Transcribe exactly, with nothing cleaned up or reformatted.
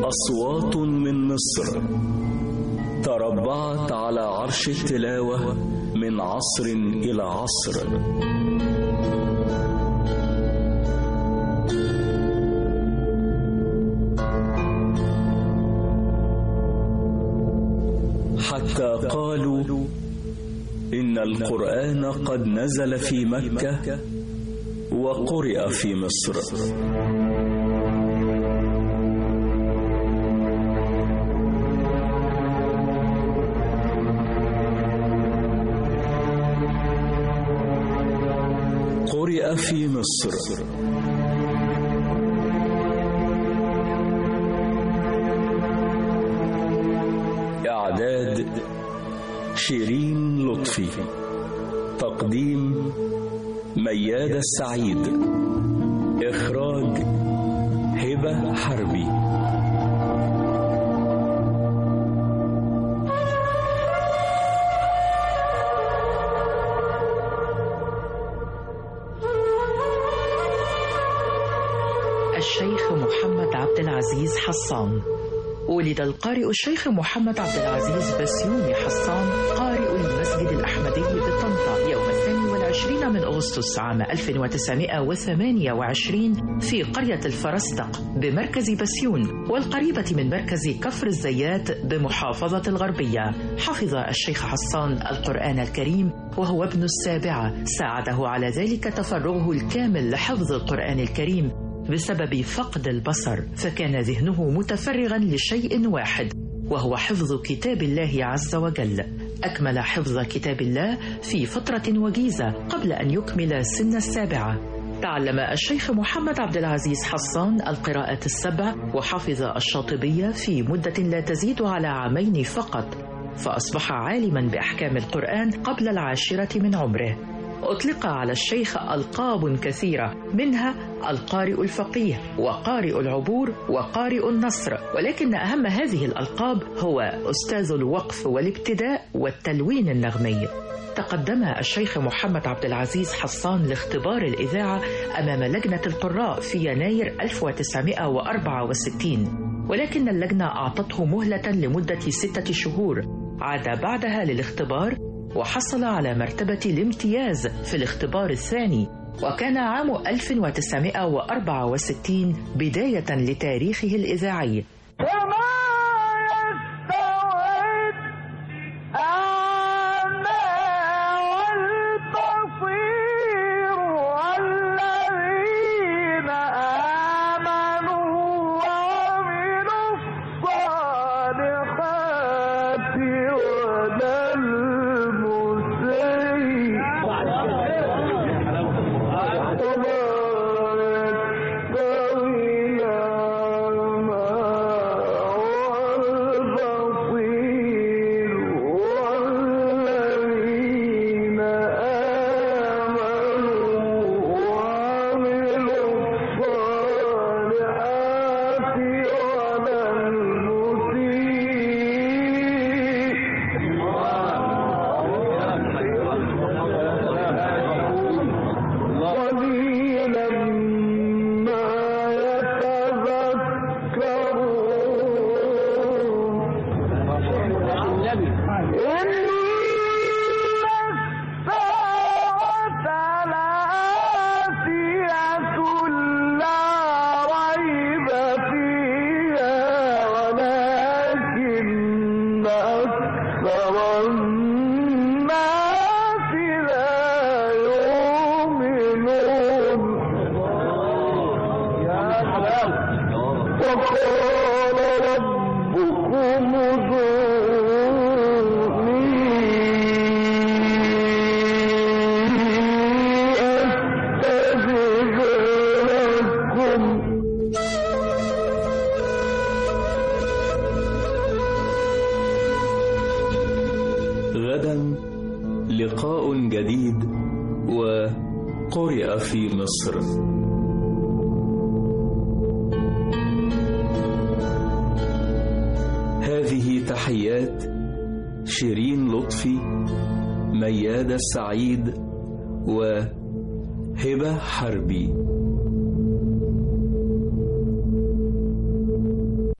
أصوات من مصر تربعت على عرش التلاوة من عصر إلى عصر. حتى قالوا إن القرآن قد نزل في مكة وقرئ في مصر. قرئ في مصر. إعداد شيرين لطفي. تقديم مياد السعيد. إخراج هبة حربي. الشيخ محمد عبد العزيز حصان. ولد القارئ الشيخ محمد عبد العزيز بسيوني حصان قارئ المسجد الأحمدي بطنطا يوم الثاني والعشرين من أغسطس عام ألف وتسعمائة وثمانية وعشرين في قرية الفرستق بمركز بسيون والقريبة من مركز كفر الزيات بمحافظة الغربية. حفظ الشيخ حصان القرآن الكريم وهو ابن السابعة، ساعده على ذلك تفرغه الكامل لحفظ القرآن الكريم بسبب فقد البصر، فكان ذهنه متفرغا لشيء واحد وهو حفظ كتاب الله عز وجل. أكمل حفظ كتاب الله في فترة وجيزة قبل أن يكمل سن السابعة. تعلم الشيخ محمد عبد العزيز حصان القراءة السبع وحفظ الشاطبية في مدة لا تزيد على عامين فقط، فأصبح عالما بأحكام القرآن قبل العاشرة من عمره. أطلق على الشيخ ألقاب كثيرة، منها القارئ الفقيه وقارئ العبور وقارئ النصر، ولكن أهم هذه الألقاب هو أستاذ الوقف والابتداء والتلوين النغمي. تقدم الشيخ محمد عبد العزيز حصان لاختبار الإذاعة أمام لجنة القراء في يناير ألف وتسعمائة وأربعة وستين، ولكن اللجنة أعطته مهلة لمدة ستة شهور. عاد بعدها للاختبار وحصل على مرتبة الامتياز في الاختبار الثاني، وكان عام ألف وتسعمائة وأربعة وستين بداية لتاريخه الإذاعي. غدا لقاء جديد وقرئ في مصر. هذه تحيات شيرين لطفي، مياد السعيد وهبة حربي.